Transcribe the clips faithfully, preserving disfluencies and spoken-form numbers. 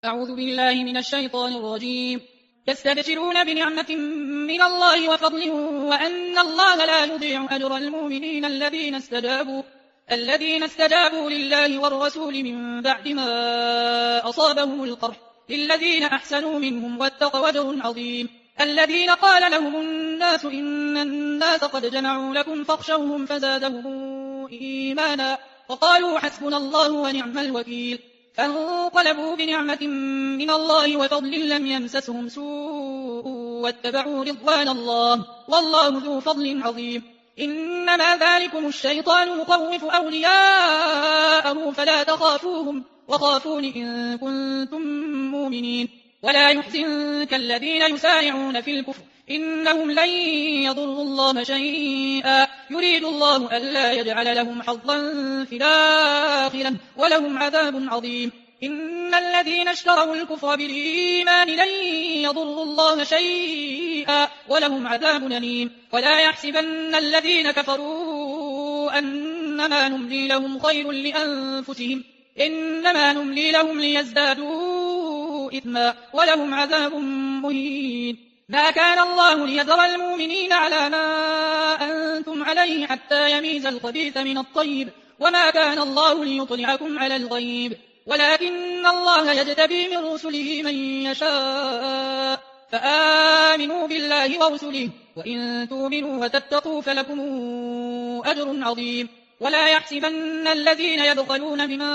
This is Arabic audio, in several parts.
أعوذ بالله من الشيطان الرجيم. يستبشرون بنعمة من الله وفضل وأن الله لا يضيع أجر المؤمنين الذين استجابوا الذين استجابوا لله والرسول من بعد ما أصابهم القرح للذين أحسنوا منهم واتقوا أجر عظيم. الذين قال لهم الناس إن الناس قد جمعوا لكم فاخشوهم فزادهم إيمانا وقالوا حسبنا الله ونعم الوكيل. فانقلبوا بنعمة من الله وفضل لم يمسسهم سوء واتبعوا رضوان الله والله ذو فضل عظيم. إنما ذلكم الشيطان يخوف أولياءه فلا تخافوهم وخافون إن كنتم مؤمنين. ولا يحزنك الذين يسارعون في الكفر إنهم لن يضروا الله شيئا يريد الله ألا يجعل لهم حظا في الآخرة ولهم عذاب عظيم. إن الذين اشتروا الكفر بالإيمان لن يضروا الله شيئا ولهم عذاب أليم. ولا يحسبن الذين كفروا أنما نملي لهم خير لأنفسهم إنما نملي لهم ليزدادوا إثما ولهم عذاب مهين. ما كان الله ليذر المؤمنين على ما أنتم عليه حتى يميز الخبيث من الطيب وما كان الله ليطلعكم على الغيب ولكن الله يجتبي من رسله من يشاء فآمنوا بالله ورسله وإن تؤمنوا وتتقوا فلكم أجر عظيم. ولا يحسبن الذين يبخلون بما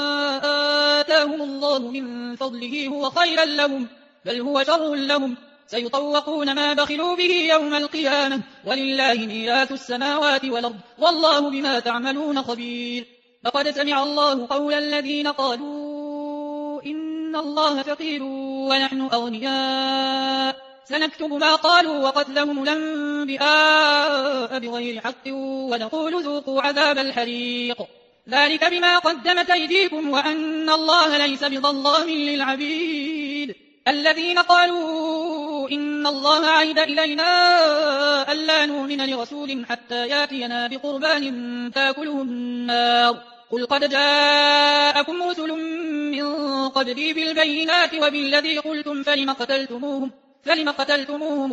آتاهم الله من فضله هو خيرا لهم بل هو شر لهم سيطوقون ما بخلوا به يوم القيامة ولله ميراث السماوات والأرض والله بما تعملون خبير. لقد سمع الله قول الذين قالوا إن الله فقير ونحن أغنياء سنكتب ما قالوا وقتلهم الأنبياء بغير حق ونقول ذوقوا عذاب الحريق ذلك بما قدمت أيديكم وأن الله ليس بظلام للعبيد. الذين قالوا إن الله عهد إلينا ألا نؤمن لرسول حتى ياتينا بقربان تاكله النار قل قد جاءكم رسل من قبلي بالبينات وبالذي قلتم فلم قتلتموهم فلم قتلتموهم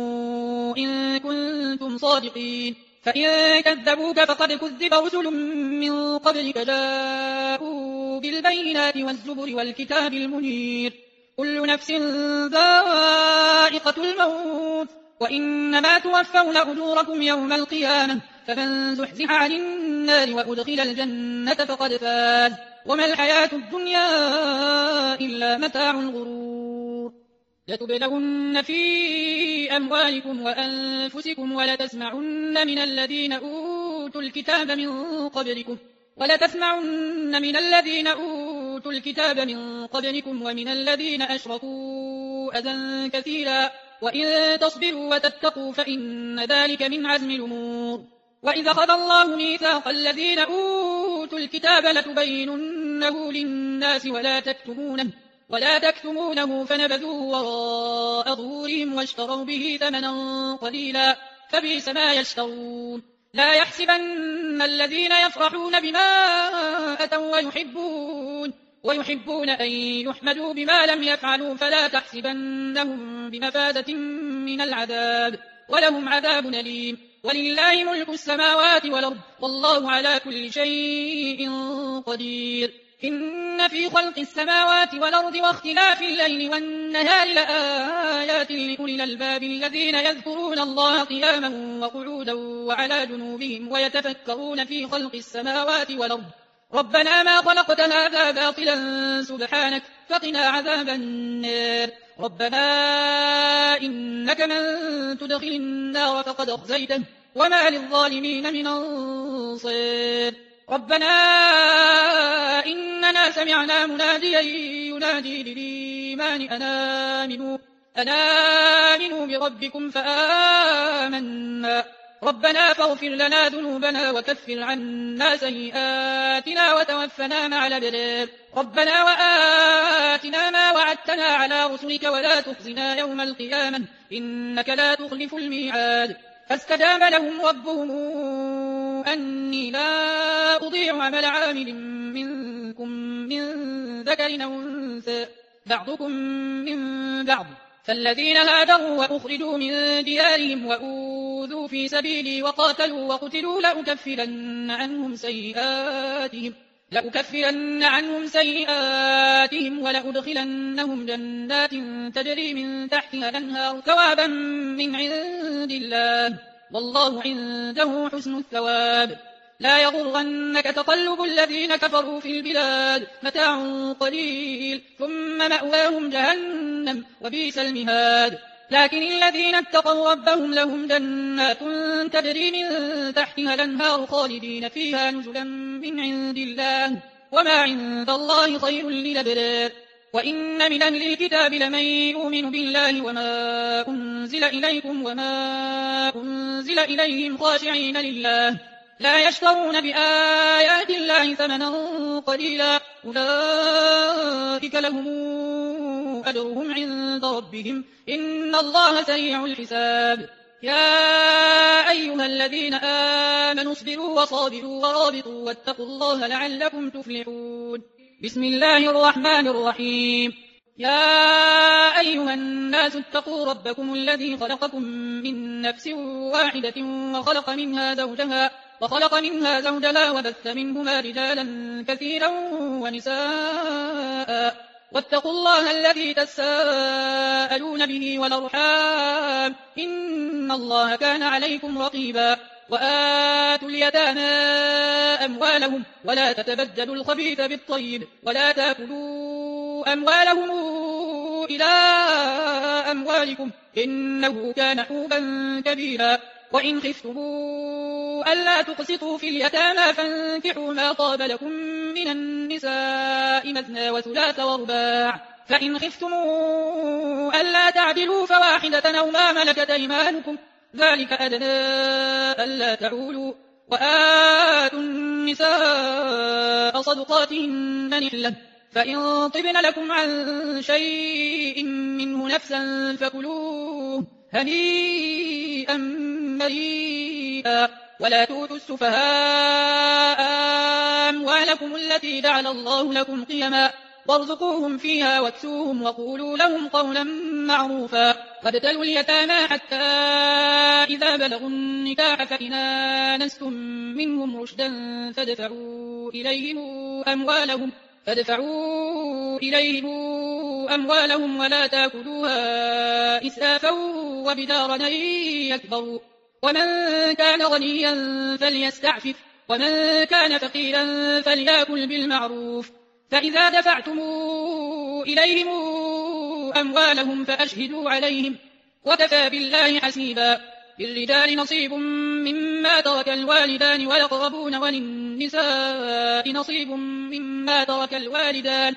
إن كنتم صادقين. فإن كذبوك فقد كذب رسل من قبلك جاءوا بالبينات والزبر والكتاب المنير. كل نفس ذائقة الموت وإنما توفون أجوركم يوم القيامة فمن زحزح عن النار وأدخل الجنة فقد فاز وما الحياة الدنيا إلا متاع الغرور. لتبلغن في أموالكم وأنفسكم ولتسمعن من الذين أوتوا الكتاب من قبلكم ولتسمعن من الذين أوتوا الكتاب من قبلكم ومن الذين أشركوا أذى كثيرا وإن تصبروا وتتقوا فإن ذلك من عزم الأمور. وإذا أخذ الله ميثاق الذين أوتوا الكتاب لتبيننه للناس ولا تكتمونه ولا تكتمونه فنبذوه وراء ظهورهم واشتروا به ثمنا قليلا فبئس ما يشترون. لا يحسبن الذين يفرحون بما أتوا ويحبون ويحبون أن يحمدوا بما لم يفعلوا فلا تحسبنهم بمفازة من العذاب ولهم عذاب أليم. ولله ملك السماوات والأرض والله على كل شيء قدير. إن في خلق السماوات والأرض واختلاف الليل والنهار لآيات لأولي الألباب الذين يذكرون الله قياما وقعودا وعلى جنوبهم ويتفكرون في خلق السماوات والأرض ربنا ما خلقت هذا باطلا سبحانك فقنا عذاب النار. ربنا إنك من تدخل النار فقد أخزيته وما للظالمين من أنصير. ربنا إننا سمعنا مناديا ينادي للإيمان أن آمنوا أن آمنوا بربكم فآمنا ربنا فاغفر لنا ذنوبنا وكفر عنا سيئاتنا وتوفنا مع الأبرار. ربنا وآتنا ما وعدتنا على رسلك ولا تخزنا يوم القيامة إنك لا تخلف الميعاد. فاستجاب لهم ربهم أني لا أضيع عمل عامل منكم من ذكر أو أنثى بعضكم من بعض. فالذين هاجروا وأخرجوا من ديارهم وأوذوا في سبيلي وقاتلوا وقتلوا لأكفرن عنهم سيئاتهم لأكفرن عنهم سيئاتهم ولأدخلنهم جنات تجري من تحتها الأنهار ثوابا من عند الله والله عنده حسن الثواب. لا يغرنك تقلب الذين كفروا في البلاد متاع قليل ثم مأواهم جهنم وبئس المهاد. لكن الذين اتقوا ربهم لهم جنات تجري من تحتها الأنهار خالدين فيها نزلا من عند الله وما عند الله خير للأبرار. وإن من أهل الكتاب لمن يؤمن بالله وما أنزل إليكم وما أنزل إليهم خاشعين لله لا يشترون بآيات الله ثمنا قليلا أولئك لهم أجرهم عند ربهم إن الله سريع الحساب. يا أيها الذين آمنوا اصبروا وصابروا ورابطوا واتقوا الله لعلكم تفلحون. بسم الله الرحمن الرحيم. يا أيها الناس اتقوا ربكم الذي خلقكم من نفس واحدة وخلق منها زوجها وخلق منها زوجها وبث منهما رجالا كثيرا ونساء واتقوا الله الذي تساءلون به والأرحام إن الله كان عليكم رقيبا. وآتوا اليتامى أموالهم ولا تتبدلوا الخبيث بالطيب ولا تأكلوا أموالهم إلى أموالكم إنه كان حوبا كبيرا. وإن خفتم ألا تقسطوا في اليتامى فانكحوا ما طاب لكم من النساء مثنى وثلاث ورباع. فإن خفتم ألا تعدلوا فواحدة أو ما ملكت أيمانكم ذلك أدنى ألا تعولوا. وآتوا النساء صدقاتهن نحلة فإن طبن لكم عن شيء منه نفسا فكلوه هنيئا مريئا. ولا تؤتوا السفهاء أموالكم التي جعل الله لكم قيما وارزقوهم فيها واكسوهم وقولوا لهم قولا معروفا. وابتلوا اليتامى حتى إذا بلغوا النكاح فإن آنستم منهم رشدا فادفعوا إليهم أموالهم فادفعوا إليهم أموالهم ولا تأكلوها إسرافا وبدارا أن يكبروا. ومن كان غنيا فليستعفف ومن كان فقيرا فليأكل بالمعروف. فإذا دفعتم إليهم أموالهم فأشهدوا عليهم وكفى بالله حسيبا. للرجال نصيب مما ترك الوالدان والأقربون وللنساء نصيب مما ترك الوالدان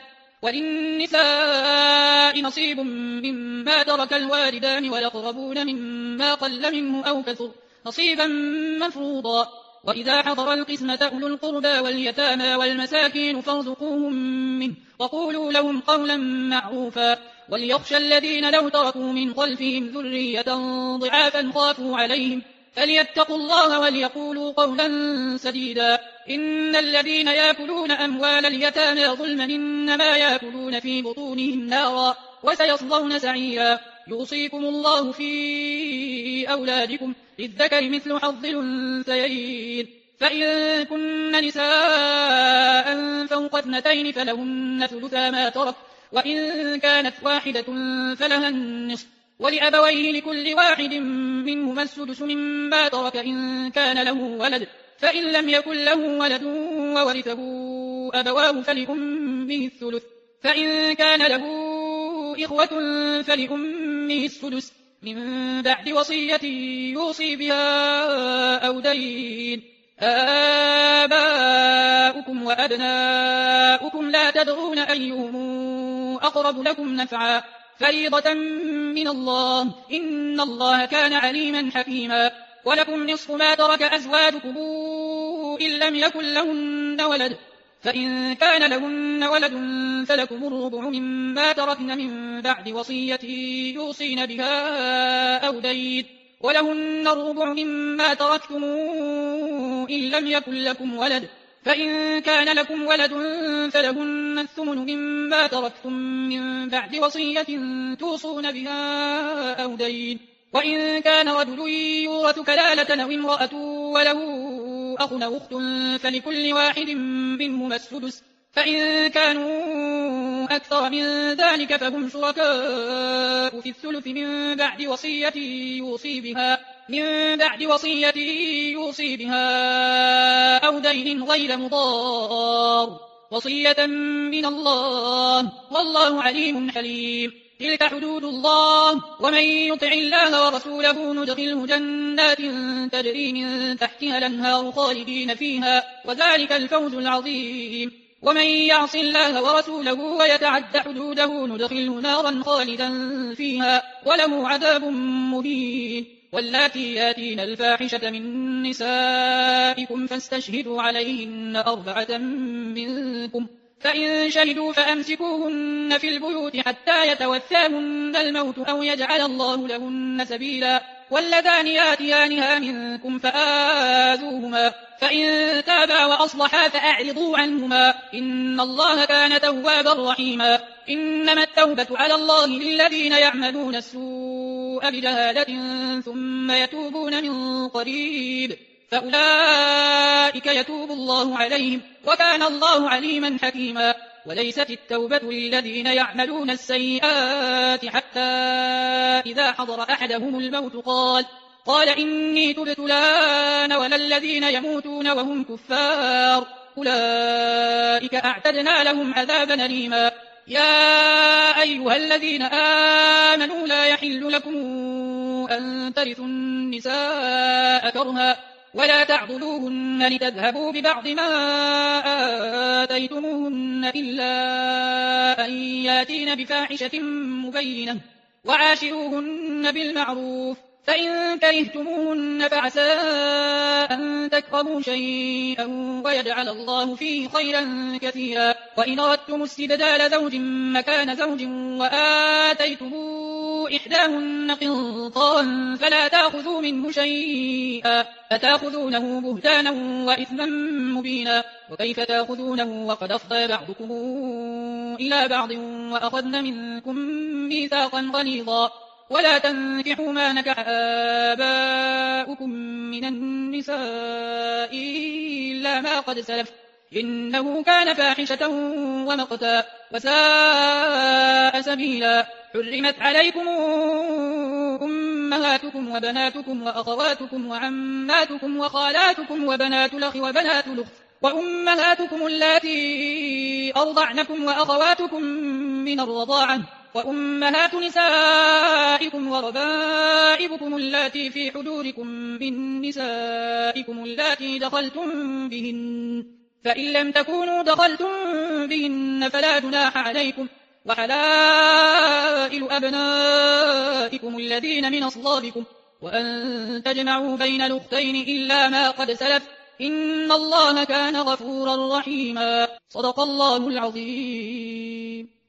وللنساء نصيب مما ترك الوالدان والأقربون مما قل منه أو كثر نصيبا مفروضا. وإذا حضر القسمة أولو القربى واليتامى والمساكين فارزقوهم منه وقولوا لهم قولا معروفا. وليخشى الذين لو تركوا من خلفهم ذرية ضعافا خافوا عليهم فليتقوا الله وليقولوا قولا سديدا. إن الذين يأكلون أموال اليتامى ظلما إنما يأكلون في بطونهم نارا وسيصلون سعيرا. يوصيكم الله في أولادكم للذكر مثل حظ الأنثيين فإن كن نساء فوق اثنتين فلهن ثلثا ما ترك وإن كانت واحدة فلها النصف ولأبويه لكل واحد منهما السدس مما ترك إن كان له ولد فإن لم يكن له ولد وورثه أبواه فلأمه الثلث فإن كان له إخوة فلأمه السدس من بعد وصية يوصي بها أو دين. آباؤكم وأبناؤكم لا تدرون أيهم أقرب لكم نفعا فريضة من الله إن الله كان عليما حكيما. ولكم نصف ما ترك أزواجكم إن لم يكن لهن ولد فإن كان لهن ولد فلكم الربع مما تركن من بعد وصية يوصين بها أو دين ولهن الربع مما تركتم إن لم يكن لكم ولد فإن كان لكم ولد فلهن الثمن مما تركتم من بعد وصية توصون بها أو دين. وإن كان رجل يورث كلالة أو امرأة وله أخ أو أخت فلكل واحد منهما السدس، فإن كانوا أكثر من ذلك فهم شركاء في الثلث من بعد وصية يوصي بها من بعد وصية يوصي بها أو دين غير مضار، وصية من الله والله عليم حليم. تلك حدود الله، ومن يطع الله ورسوله ندخله جنات تجري من تحتها الأنهار خالدين فيها، وذلك الفوز العظيم. ومن يعص الله ورسوله ويتعد حدوده ندخله نارا خالدا فيها وله عذاب مهين. واللاتي ياتين الفاحشة من نسائكم فاستشهدوا عليهن أربعة منكم، فإن شهدوا فأمسكوهن في البيوت حتى يتوفاهن الموت أو يجعل الله لهن سبيلا. واللذان ياتيانها منكم فآذوهما، فإن تابا وأصلحا فأعرضوا عنهما، إن الله كان توابا رحيما. إنما التوبة على الله للذين يعملون السوء بجهالة ثم يتوبون من قريب فأولئك يتوب الله عليهم، وكان الله عليما حكيما. وليست التوبة للذين يعملون السيئات حتى إذا حضر أحدهم الموت قال قال إني تبت الآن ولا الذين يموتون وهم كفار أولئك أعتدنا لهم عذابا أليما. يا أيها الذين آمنوا لا يحل لكم أن ترثوا النساء كرها ولا تعضلوهن لتذهبوا ببعض ما آتيتموهن إلا أن ياتين بفاحشة مبينة وعاشروهن بالمعروف، فإن كرهتموهن فعسى أن تكرهوا شيئا ويجعل الله فيه خيرا كثيرا. وإن أردتم استبدال زوج مكان زوج وآتيتم إحداهن قنطارا فلا تأخذوا منه شيئا أتأخذونه بهتانا وإثما مبينا. وكيف تأخذونه وقد أفضى بعضكم إلى بعض وأخذن منكم ميثاقا غليظا. ولا تنكحوا ما نكح آباؤكم من النساء إلا ما قد سلف إنه كان فاحشة ومقتا وساء سبيلا. حرمت عليكم أمهاتكم وبناتكم وأخواتكم وعماتكم وخالاتكم وبنات الأخ وبنات الأخت وأمهاتكم اللاتي أرضعنكم وأخواتكم من الرضاعة وأمهات نسائكم وربائبكم اللاتي في حجوركم من نسائكم اللاتي دخلتم بهن، فإن لم تكونوا دخلتم بهن فلا جناح عليكم. وحلائل أبنائكم الذين من أصلابكم وأن تجمعوا بين الأختين إلا ما قد سلف إن الله كان غفورا رحيما. صدق الله العظيم.